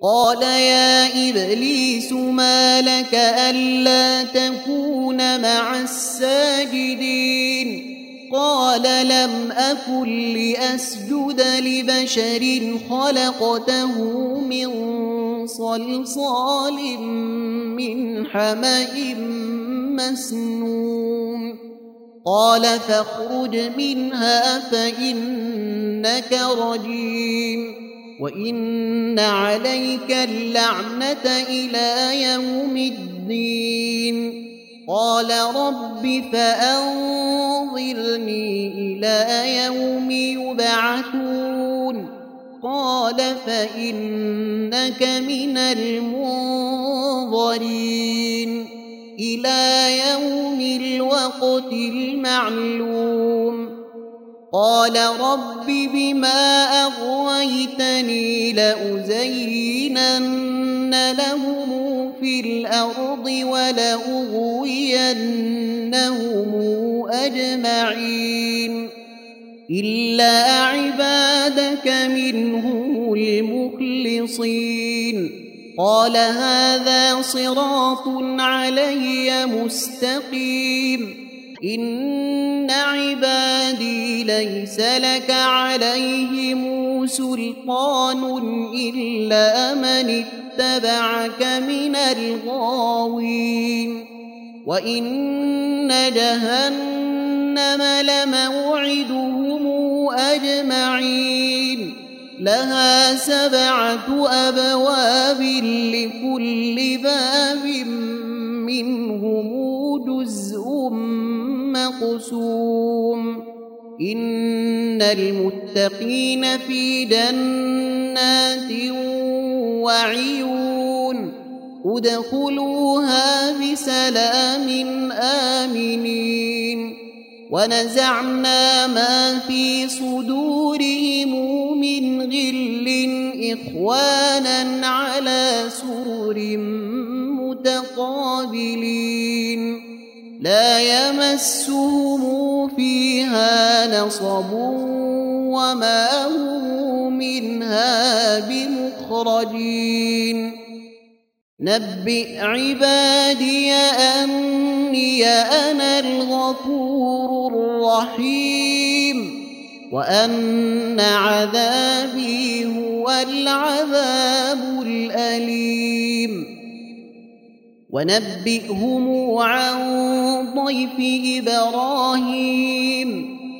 قال يا إبليس ما لك ألا تكون مع الساجدين قال لم أكن لأسجد لبشر خلقته من صلصال من حمأ مسنون قال فاخرج منها فإنك رجيم وإن عليك اللعنة إلى يوم الدين قال رب فأنظرني إلى يوم يبعثون قال فإنك من المنظرين إلى يوم الوقت المعلوم قال رب بما أغويتني لأزينن لهم في الأرض ولأغوينهم أجمعين إلا عبادك منهم المخلصين قال هذا صراط علي مستقيم إن عبادي ليس لك عليهم سلطان إلا من اتبعك من الغاوين وإن جهنم لموعدهم أجمعين لها 7 أبواب لكل باب منهم جزء مقسوم إن المتقين في جنات وعيون ادخلوها بسلام آمنين ونزعنا ما في صدورهم من غل إخوانا على سرر متقابلين لا يمسهم فيها نصب وما هم منها بمخرجين نبئ عبادي أني أنا الغفور الرحيم وأن عذابي هو العذاب الأليم ونبئهم عن ضيف إبراهيم